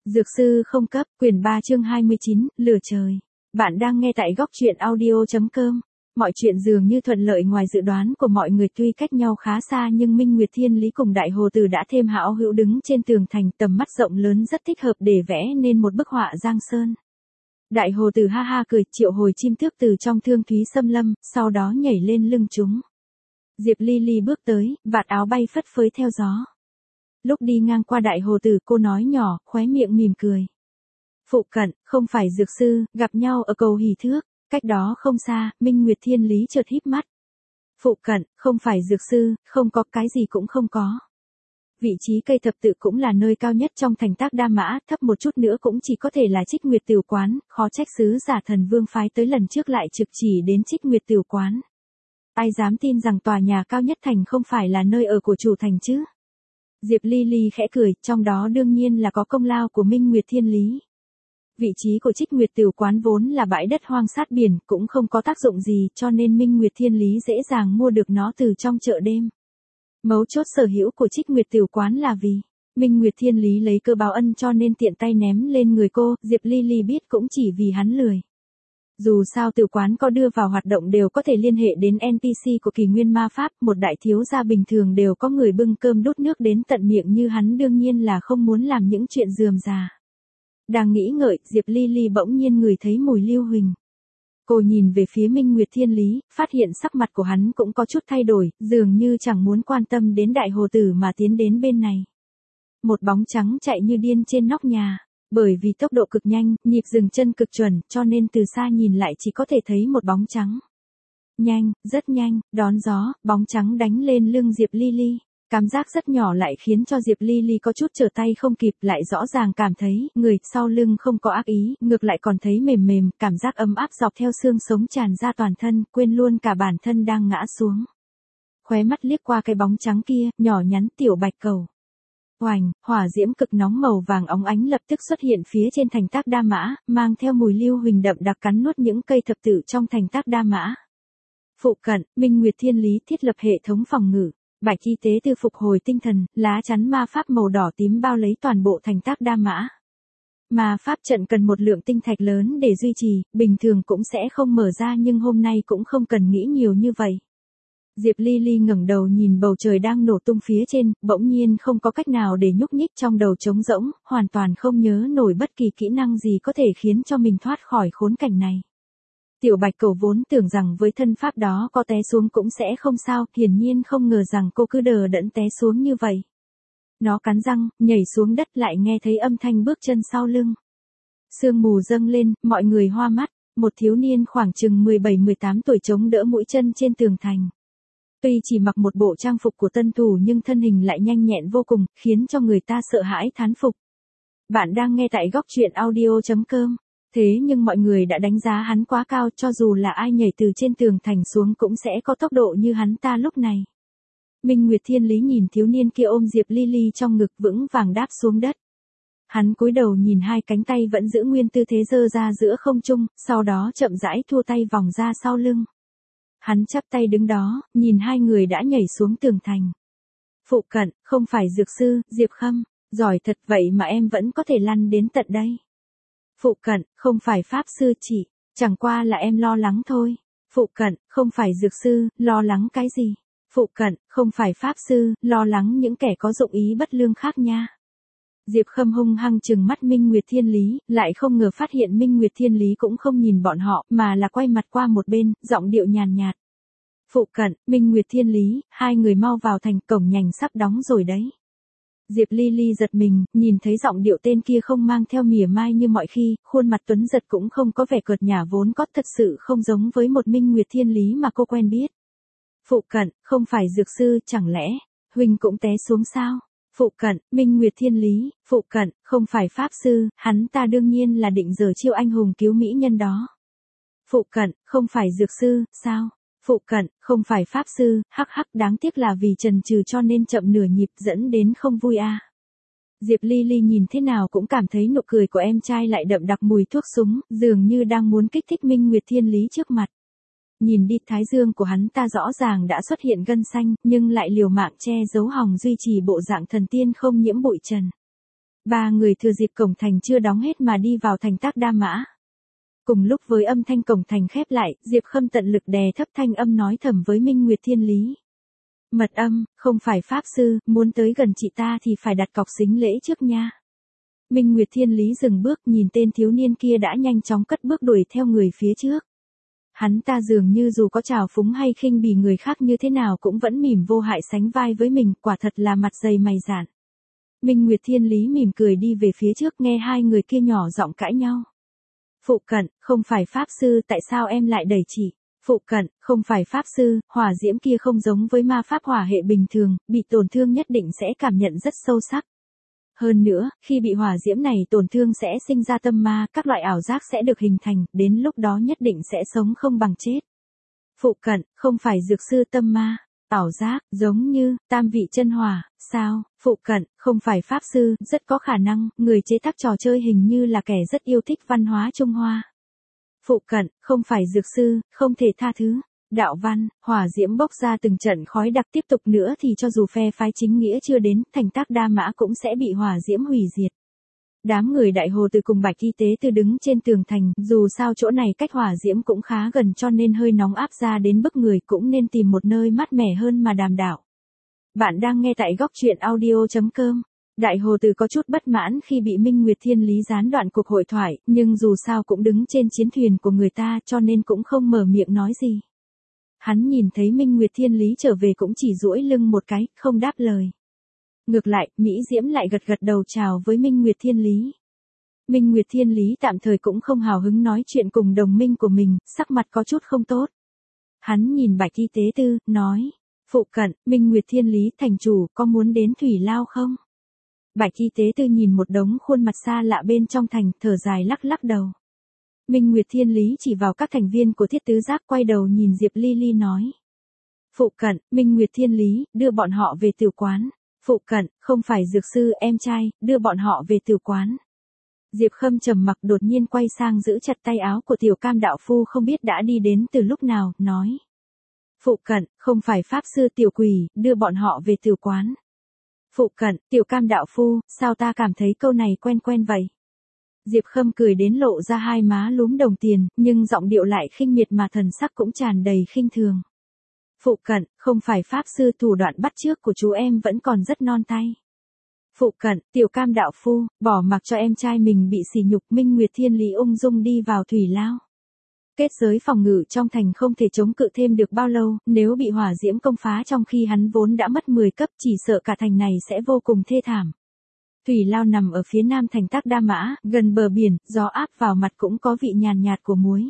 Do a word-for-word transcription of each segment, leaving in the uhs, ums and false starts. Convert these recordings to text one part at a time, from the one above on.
Dược sư không cấp, quyển ba chương hai mươi chín, lửa trời. Bạn đang nghe tại góc truyện audio.com. Mọi chuyện dường như thuận lợi ngoài dự đoán của mọi người, tuy cách nhau khá xa nhưng Minh Nguyệt Thiên Lý cùng Đại Hồ Tử đã thêm hảo hữu đứng trên tường thành, tầm mắt rộng lớn rất thích hợp để vẽ nên một bức họa giang sơn. Đại Hồ Tử ha ha cười, triệu hồi chim tước từ trong thương thúy xâm lâm, sau đó nhảy lên lưng chúng. Diệp Ly Ly bước tới, vạt áo bay phất phới theo gió. Lúc đi ngang qua Đại Hồ Tử, cô nói nhỏ, khóe miệng mỉm cười. Phụ cận, không phải dược sư, gặp nhau ở cầu Hỷ Thước, cách đó không xa. Minh Nguyệt Thiên Lý chợt híp mắt. Phụ cận, không phải dược sư, không có, cái gì cũng không có. Vị trí cây thập tự cũng là nơi cao nhất trong thành Tác Đa Mã, thấp một chút nữa cũng chỉ có thể là Trích Nguyệt Tửu Quán, khó trách sứ giả Thần Vương phái tới lần trước lại trực chỉ đến Trích Nguyệt Tửu Quán. Ai dám tin rằng tòa nhà cao nhất thành không phải là nơi ở của chủ thành chứ? Diệp Ly Ly khẽ cười, trong đó đương nhiên là có công lao của Minh Nguyệt Thiên Lý. Vị trí của Trích Nguyệt Tửu Quán vốn là bãi đất hoang sát biển, cũng không có tác dụng gì, cho nên Minh Nguyệt Thiên Lý dễ dàng mua được nó từ trong chợ đêm. Mấu chốt sở hữu của Trích Nguyệt Tửu Quán là vì Minh Nguyệt Thiên Lý lấy cơ báo ân cho nên tiện tay ném lên người cô. Diệp Ly Ly biết cũng chỉ vì hắn lười. Dù sao Tửu Quán có đưa vào hoạt động đều có thể liên hệ đến en pê xê của Kỷ Nguyên Ma Pháp, một đại thiếu gia bình thường đều có người bưng cơm đút nước đến tận miệng như hắn, đương nhiên là không muốn làm những chuyện rườm rà. Đang nghĩ ngợi, Diệp Ly Ly bỗng nhiên ngửi thấy mùi lưu huỳnh. Cô nhìn về phía Minh Nguyệt Thiên Lý, phát hiện sắc mặt của hắn cũng có chút thay đổi, dường như chẳng muốn quan tâm đến Đại Hồ Tử mà tiến đến bên này. Một bóng trắng chạy như điên trên nóc nhà. Bởi vì tốc độ cực nhanh, nhịp dừng chân cực chuẩn, cho nên từ xa nhìn lại chỉ có thể thấy một bóng trắng. Nhanh, rất nhanh, đón gió, bóng trắng đánh lên lưng Diệp Ly Ly. Cảm giác rất nhỏ lại khiến cho Diệp Ly Ly có chút trở tay không kịp, lại rõ ràng cảm thấy, người sau lưng không có ác ý, ngược lại còn thấy mềm mềm, cảm giác ấm áp dọc theo xương sống tràn ra toàn thân, quên luôn cả bản thân đang ngã xuống. Khóe mắt liếc qua cái bóng trắng kia, nhỏ nhắn tiểu bạch cầu. Oành, hỏa diễm cực nóng màu vàng óng ánh lập tức xuất hiện phía trên thành Tác Đa Mã, mang theo mùi lưu huỳnh đậm đặc cắn nuốt những cây thập tự trong thành Tác Đa Mã. Phụ cận, Minh Nguyệt Thiên Lý thiết lập hệ thống phòng ngự, bạch y tế tư phục hồi tinh thần, lá chắn ma pháp màu đỏ tím bao lấy toàn bộ thành Tác Đa Mã. Ma pháp trận cần một lượng tinh thạch lớn để duy trì, bình thường cũng sẽ không mở ra nhưng hôm nay cũng không cần nghĩ nhiều như vậy. Diệp Ly Ly ngẩng đầu nhìn bầu trời đang nổ tung phía trên, bỗng nhiên không có cách nào để nhúc nhích, trong đầu trống rỗng, hoàn toàn không nhớ nổi bất kỳ kỹ năng gì có thể khiến cho mình thoát khỏi khốn cảnh này. Tiểu bạch cầu vốn tưởng rằng với thân pháp đó có té xuống cũng sẽ không sao, hiển nhiên không ngờ rằng cô cứ đờ đẫn té xuống như vậy. Nó cắn răng, nhảy xuống đất, lại nghe thấy âm thanh bước chân sau lưng. Sương mù dâng lên, mọi người hoa mắt, một thiếu niên khoảng chừng mười bảy mười tám tuổi chống đỡ mũi chân trên tường thành. Tuy chỉ mặc một bộ trang phục của tân thủ nhưng thân hình lại nhanh nhẹn vô cùng, khiến cho người ta sợ hãi thán phục. Bạn đang nghe tại góc truyện audio.com. Thế nhưng mọi người đã đánh giá hắn quá cao, cho dù là ai nhảy từ trên tường thành xuống cũng sẽ có tốc độ như hắn ta lúc này. Minh Nguyệt Thiên Lý nhìn thiếu niên kia ôm Diệp Ly Ly trong ngực vững vàng đáp xuống đất. Hắn cúi đầu nhìn hai cánh tay vẫn giữ nguyên tư thế giơ ra giữa không trung, sau đó chậm rãi thua tay vòng ra sau lưng. Hắn chắp tay đứng đó, nhìn hai người đã nhảy xuống tường thành. Phụ cận, không phải dược sư, Diệp Khâm, giỏi thật, vậy mà em vẫn có thể lăn đến tận đây. Phụ cận, không phải pháp sư chỉ, chẳng qua là em lo lắng thôi. Phụ cận, không phải dược sư, lo lắng cái gì? Phụ cận, không phải pháp sư, lo lắng những kẻ có dụng ý bất lương khác nha. Diệp Khâm hung hăng trừng mắt Minh Nguyệt Thiên Lý, lại không ngờ phát hiện Minh Nguyệt Thiên Lý cũng không nhìn bọn họ, mà là quay mặt qua một bên, giọng điệu nhàn nhạt. Phụ cận, Minh Nguyệt Thiên Lý, hai người mau vào thành, cổng nhành sắp đóng rồi đấy. Diệp Ly Ly giật mình, nhìn thấy giọng điệu tên kia không mang theo mỉa mai như mọi khi, khuôn mặt tuấn giật cũng không có vẻ cợt nhả vốn có, thật sự không giống với một Minh Nguyệt Thiên Lý mà cô quen biết. Phụ cận, không phải dược sư, chẳng lẽ huynh cũng té xuống sao? Phụ cận, Minh Nguyệt Thiên Lý, phụ cận, không phải pháp sư, hắn ta đương nhiên là định giở chiêu anh hùng cứu mỹ nhân đó. Phụ cận, không phải dược sư, sao? Phụ cận, không phải pháp sư, hắc hắc, đáng tiếc là vì chần chừ cho nên chậm nửa nhịp, dẫn đến không vui à. Diệp Ly Ly nhìn thế nào cũng cảm thấy nụ cười của em trai lại đậm đặc mùi thuốc súng, dường như đang muốn kích thích Minh Nguyệt Thiên Lý trước mặt. Nhìn đi, thái dương của hắn ta rõ ràng đã xuất hiện gân xanh, nhưng lại liều mạng che giấu hòng duy trì bộ dạng thần tiên không nhiễm bụi trần. Ba người thừa dịp cổng thành chưa đóng hết mà đi vào thành Tác Đa Mã. Cùng lúc với âm thanh cổng thành khép lại, Diệp Khâm tận lực đè thấp thanh âm nói thầm với Minh Nguyệt Thiên Lý. Mật âm, không phải pháp sư, muốn tới gần chị ta thì phải đặt cọc sính lễ trước nha. Minh Nguyệt Thiên Lý dừng bước nhìn tên thiếu niên kia đã nhanh chóng cất bước đuổi theo người phía trước. Hắn ta dường như dù có trào phúng hay khinh bỉ người khác như thế nào cũng vẫn mỉm vô hại sánh vai với mình, quả thật là mặt dày mày dạn. Minh Nguyệt Thiên Lý mỉm cười đi về phía trước nghe hai người kia nhỏ giọng cãi nhau. Phụ cận, không phải pháp sư, tại sao em lại đẩy chị? Phụ cận, không phải pháp sư, hỏa diễm kia không giống với ma pháp hỏa hệ bình thường, bị tổn thương nhất định sẽ cảm nhận rất sâu sắc. Hơn nữa, khi bị hỏa diễm này tổn thương sẽ sinh ra tâm ma, các loại ảo giác sẽ được hình thành, đến lúc đó nhất định sẽ sống không bằng chết. Phụ cận, không phải dược sư tâm ma, ảo giác, giống như, tam vị chân hỏa, sao? Phụ cận, không phải pháp sư, rất có khả năng, người chế tác trò chơi hình như là kẻ rất yêu thích văn hóa Trung Hoa. Phụ cận, không phải dược sư, không thể tha thứ. Đạo văn, hỏa diễm bốc ra từng trận khói đặc tiếp tục nữa thì cho dù phe phái chính nghĩa chưa đến, thành Tác Đa Mã cũng sẽ bị hỏa diễm hủy diệt. Đám người Đại Hồ Từ cùng Bạch Y Tế Tư đứng trên tường thành, dù sao chỗ này cách hỏa diễm cũng khá gần cho nên hơi nóng áp ra đến bức người, cũng nên tìm một nơi mát mẻ hơn mà đàm đạo. Bạn đang nghe tại góc truyện audio chấm com. Đại Hồ Từ có chút bất mãn khi bị Minh Nguyệt Thiên Lý gián đoạn cuộc hội thoại, nhưng dù sao cũng đứng trên chiến thuyền của người ta cho nên cũng không mở miệng nói gì. Hắn nhìn thấy Minh Nguyệt Thiên Lý trở về cũng chỉ duỗi lưng một cái, không đáp lời. Ngược lại, Mỹ Diễm lại gật gật đầu chào với Minh Nguyệt Thiên Lý. Minh Nguyệt Thiên Lý tạm thời cũng không hào hứng nói chuyện cùng đồng minh của mình, sắc mặt có chút không tốt. Hắn nhìn Bạch Y Tế Tư, nói, phụ cận, Minh Nguyệt Thiên Lý thành chủ, có muốn đến Thủy Lao không? Bạch Y Tế Tư nhìn một đống khuôn mặt xa lạ bên trong thành, thở dài lắc lắc đầu. Minh Nguyệt Thiên Lý chỉ vào các thành viên của Thiết Tứ Giác quay đầu nhìn Diệp Ly Ly nói. Phụ cận, Minh Nguyệt Thiên Lý, đưa bọn họ về tiểu quán. Phụ cận, không phải dược sư, em trai, đưa bọn họ về tiểu quán. Diệp Khâm trầm mặc đột nhiên quay sang giữ chặt tay áo của tiểu Cam đạo phu không biết đã đi đến từ lúc nào, nói. Phụ cận, không phải pháp sư tiểu quỷ, đưa bọn họ về tiểu quán. Phụ cận, tiểu Cam đạo phu, sao ta cảm thấy câu này quen quen vậy? Diệp Khâm cười đến lộ ra hai má lúm đồng tiền, nhưng giọng điệu lại khinh miệt mà thần sắc cũng tràn đầy khinh thường. Phụ cận, không phải pháp sư, thủ đoạn bắt chước của chú em vẫn còn rất non tay. Phụ cận, tiểu Cam đạo phu, bỏ mặc cho em trai mình bị sỉ nhục. Minh Nguyệt Thiên Lý ung dung đi vào Thủy Lao. Kết giới phòng ngự trong thành không thể chống cự thêm được bao lâu, nếu bị hỏa diễm công phá trong khi hắn vốn đã mất mười cấp chỉ sợ cả thành này sẽ vô cùng thê thảm. Thủy Lao nằm ở phía nam thành Tác Đa Mã, gần bờ biển, gió áp vào mặt cũng có vị nhàn nhạt của muối.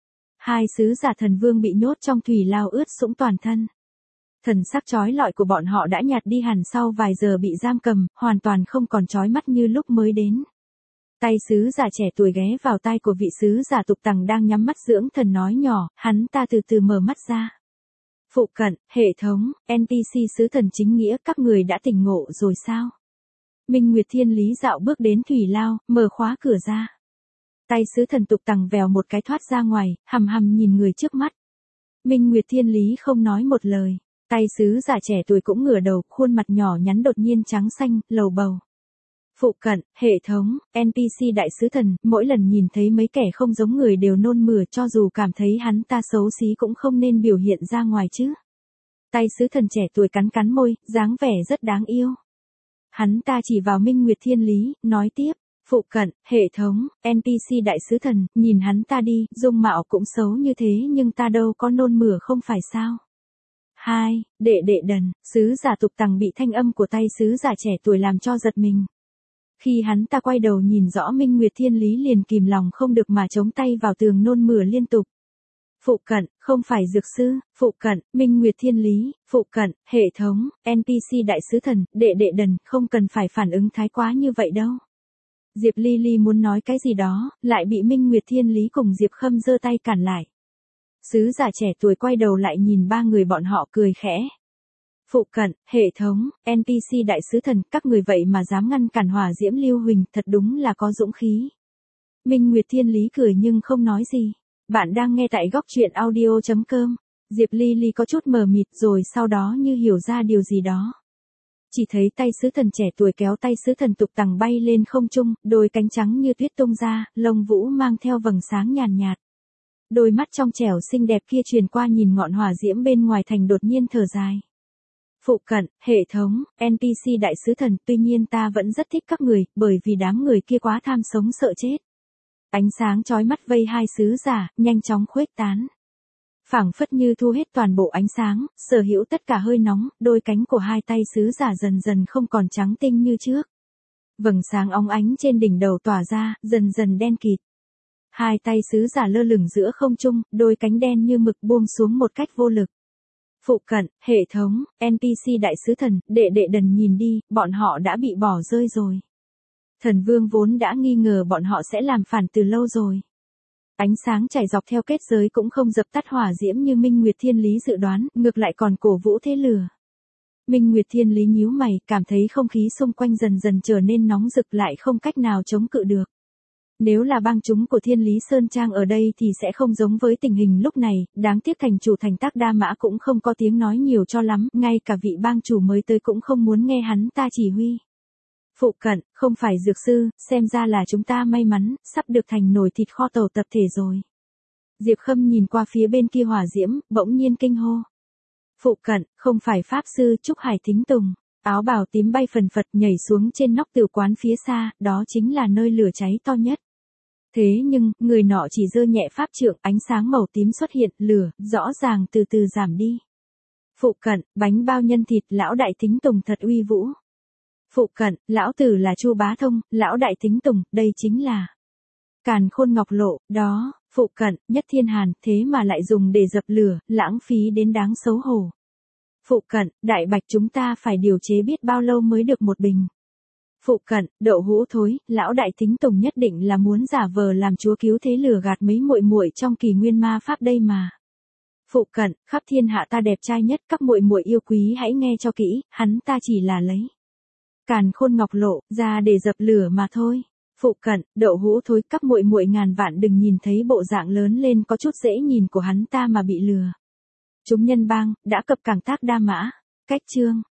Hai sứ giả thần vương bị nhốt trong Thủy Lao ướt sũng toàn thân. Thần sắc chói lọi của bọn họ đã nhạt đi hẳn sau vài giờ bị giam cầm, hoàn toàn không còn chói mắt như lúc mới đến. Tay sứ giả trẻ tuổi ghé vào tai của vị sứ giả Tục Tằng đang nhắm mắt dưỡng thần nói nhỏ, hắn ta từ từ mở mắt ra. Phụ cận, hệ thống, en pê xê sứ thần chính nghĩa, các người đã tỉnh ngộ rồi sao? Minh Nguyệt Thiên Lý dạo bước đến Thủy Lao, mở khóa cửa ra. Tay sứ thần Tục Tằng vèo một cái thoát ra ngoài, hằm hằm nhìn người trước mắt. Minh Nguyệt Thiên Lý không nói một lời. Tay sứ giả trẻ tuổi cũng ngửa đầu, khuôn mặt nhỏ nhắn đột nhiên trắng xanh, lầu bầu. Phụ cận, hệ thống, en pê xê đại sứ thần, mỗi lần nhìn thấy mấy kẻ không giống người đều nôn mửa, cho dù cảm thấy hắn ta xấu xí cũng không nên biểu hiện ra ngoài chứ. Tay sứ thần trẻ tuổi cắn cắn môi, dáng vẻ rất đáng yêu. Hắn ta chỉ vào Minh Nguyệt Thiên Lý, nói tiếp, phụ cận, hệ thống, en pê xê đại sứ thần, nhìn hắn ta đi, dung mạo cũng xấu như thế nhưng ta đâu có nôn mửa không phải sao. Hai, đệ đệ đần, sứ giả Tục Tằng bị thanh âm của tay sứ giả trẻ tuổi làm cho giật mình. Khi hắn ta quay đầu nhìn rõ Minh Nguyệt Thiên Lý liền kìm lòng không được mà chống tay vào tường nôn mửa liên tục. Phụ cận, không phải dược sư, phụ cận, Minh Nguyệt Thiên Lý, phụ cận, hệ thống, en pê xê đại sứ thần, đệ đệ đần, không cần phải phản ứng thái quá như vậy đâu. Diệp Ly Ly muốn nói cái gì đó, lại bị Minh Nguyệt Thiên Lý cùng Diệp Khâm giơ tay cản lại. Sứ giả trẻ tuổi quay đầu lại nhìn ba người bọn họ cười khẽ. Phụ cận, hệ thống, en pê xê đại sứ thần, các người vậy mà dám ngăn cản hỏa diễm lưu huỳnh, thật đúng là có dũng khí. Minh Nguyệt Thiên Lý cười nhưng không nói gì. Bạn đang nghe tại góc truyện audio chấm com. Diệp Ly Ly có chút mờ mịt rồi sau đó như hiểu ra điều gì đó. Chỉ thấy tay sứ thần trẻ tuổi kéo tay sứ thần tục tằng bay lên không trung, đôi cánh trắng như tuyết tung ra, lông vũ mang theo vầng sáng nhàn nhạt. Đôi mắt trong trẻo xinh đẹp kia truyền qua nhìn ngọn hỏa diễm bên ngoài thành đột nhiên thở dài. Phụ cận, hệ thống, en pê xê đại sứ thần, tuy nhiên ta vẫn rất thích các người, bởi vì đám người kia quá tham sống sợ chết. Ánh sáng chói mắt vây hai sứ giả, nhanh chóng khuếch tán. Phảng phất như thu hết toàn bộ ánh sáng, sở hữu tất cả hơi nóng, đôi cánh của hai tay sứ giả dần dần không còn trắng tinh như trước. Vầng sáng óng ánh trên đỉnh đầu tỏa ra, dần dần đen kịt. Hai tay sứ giả lơ lửng giữa không trung, đôi cánh đen như mực buông xuống một cách vô lực. Phụ cận, hệ thống, en pê xê đại sứ thần, đệ đệ đần nhìn đi, bọn họ đã bị bỏ rơi rồi. Thần vương vốn đã nghi ngờ bọn họ sẽ làm phản từ lâu rồi. Ánh sáng chảy dọc theo kết giới cũng không dập tắt hỏa diễm như Minh Nguyệt Thiên Lý dự đoán, ngược lại còn cổ vũ thế lửa. Minh Nguyệt Thiên Lý nhíu mày, cảm thấy không khí xung quanh dần dần trở nên nóng rực lại không cách nào chống cự được. Nếu là bang chúng của Thiên Lý Sơn Trang ở đây thì sẽ không giống với tình hình lúc này, đáng tiếc thành chủ thành Tác Đa Mã cũng không có tiếng nói nhiều cho lắm, ngay cả vị bang chủ mới tới cũng không muốn nghe hắn ta chỉ huy. Phụ cận, không phải dược sư, xem ra là chúng ta may mắn, sắp được thành nồi thịt kho tàu tập thể rồi. Diệp Khâm nhìn qua phía bên kia hỏa diễm, bỗng nhiên kinh hô. Phụ cận, không phải pháp sư Trúc Hải Thính Tùng, áo bào tím bay phần phật nhảy xuống trên nóc tiểu quán phía xa, đó chính là nơi lửa cháy to nhất. Thế nhưng, người nọ chỉ giơ nhẹ pháp trượng, ánh sáng màu tím xuất hiện, lửa, rõ ràng từ từ giảm đi. Phụ cận, bánh bao nhân thịt, lão đại Thính Tùng thật uy vũ. Phụ cận, lão tử là Chu Bá Thông, lão đại Thính Tùng, đây chính là Càn Khôn Ngọc Lộ, đó, phụ cận, Nhất Thiên Hàn, thế mà lại dùng để dập lửa, lãng phí đến đáng xấu hổ. Phụ cận, đại bạch chúng ta phải điều chế biết bao lâu mới được một bình. Phụ cận, đậu hũ thối, lão đại Thính Tùng nhất định là muốn giả vờ làm chúa cứu thế lừa gạt mấy muội muội trong kỳ nguyên ma pháp đây mà. Phụ cận, khắp thiên hạ ta đẹp trai nhất, các muội muội yêu quý hãy nghe cho kỹ, hắn ta chỉ là lấy Càn Khôn Ngọc Lộ ra để dập lửa mà thôi. Phụ cận, đậu hũ thối, các muội muội ngàn vạn đừng nhìn thấy bộ dạng lớn lên có chút dễ nhìn của hắn ta mà bị lừa. Chúng nhân bang đã cập cảng Tác Đa Mã. Cách chương